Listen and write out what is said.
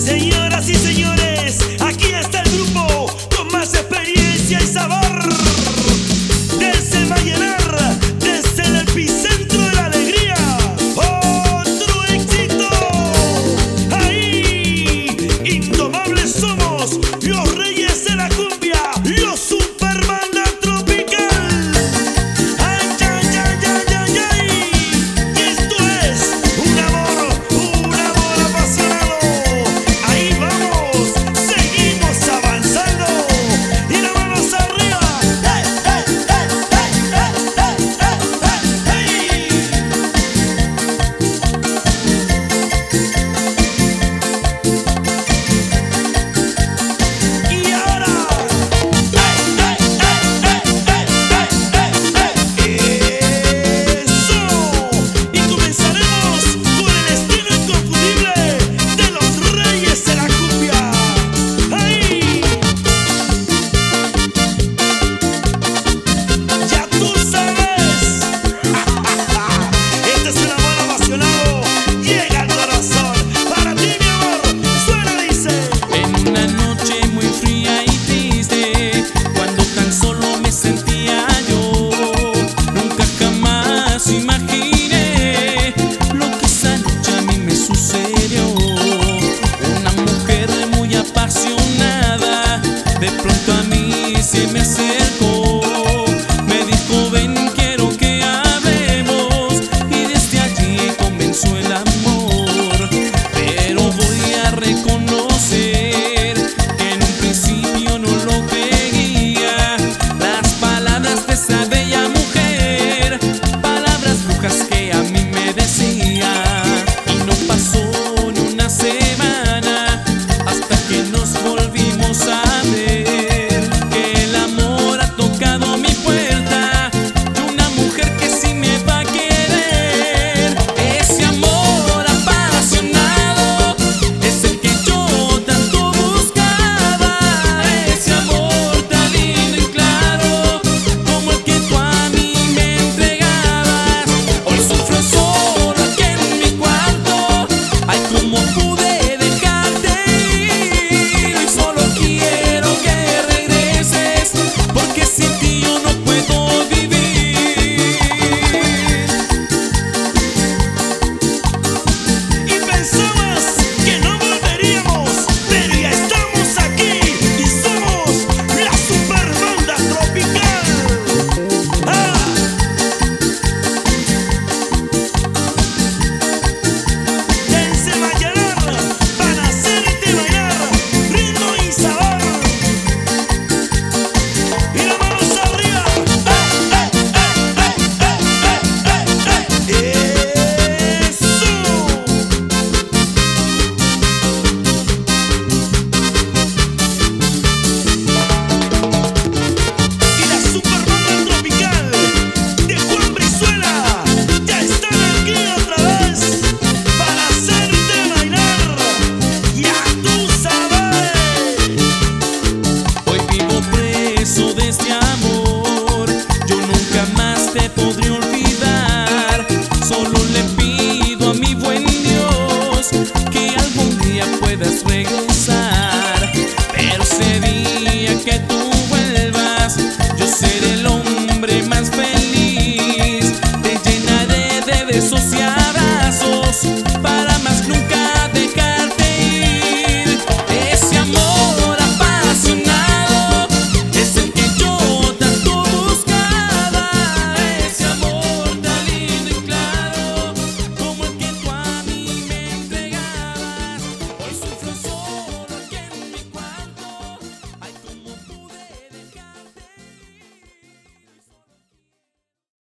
Señoras y señores, aquí está el grupo con más experiencia y sabor. Desde Vallenar, desde el epicentro de la alegría, otro éxito. Ahí, indomables somos, los reyes de la cumbia, los Superbanda Tropical. Ay, ay, ay, ay, ay, ay. Y esto es un amor apasionado. Ahí vamos, seguimos avanzando. Y las manos arriba. ¡Hey, hey, hey, hey, hey, hey, hey! Y ahora. ¡Eso! Y comenzaremos con el estilo inconfundible de los reyes de la cumbia. ¡Ahí! Ya tú sabes. Este es un amor apasionado. Llega al corazón. Para ti, mi amor. Suena, dice. En una noche muy fría y triste, cuando tan solo me sentía yo, nunca jamás imaginé lo que esa noche a mí me sucedió. Una mujer muy apasionada, de pronto a mí se me acercó, me dijo: ven, quiero que hablemos, y desde allí comenzó el amor. Pero voy a reconocer que en un principio no lo creía. Las palabras de esa bella mujer, palabras brujas que a mí me decía. Y no pasó ni una semana hasta que nos volvimos a ver, que el amor ha tocado mi puerta, y una mujer que sí me va a querer. Ese amor apasionado es el que yo tanto buscaba. Ese amor tan lindo y claro, como el que tú a mí me entregabas. Hoy sufro solo aquí en mi cuarto. Ay, cómo pude dejarte ir. Hoy solo quiero que regreses, porque sin ti yo no puedo vivir. Y pensabas que no volveríamos, pero ya estamos aquí y somos la Superbanda Tropical. Desde Vallenar, para hacerte bailar, ritmo y sabor. Y las manos arriba. ¡Eso! Y la Superbanda Tropical de Juan Brizuela ya están aquí otra vez para hacerte bailar. Ya tú sabes. Hoy vivo preso de este amor, yo nunca más te podré olvidar. Solo le pido a mi buen Dios que algún día puedas regresar.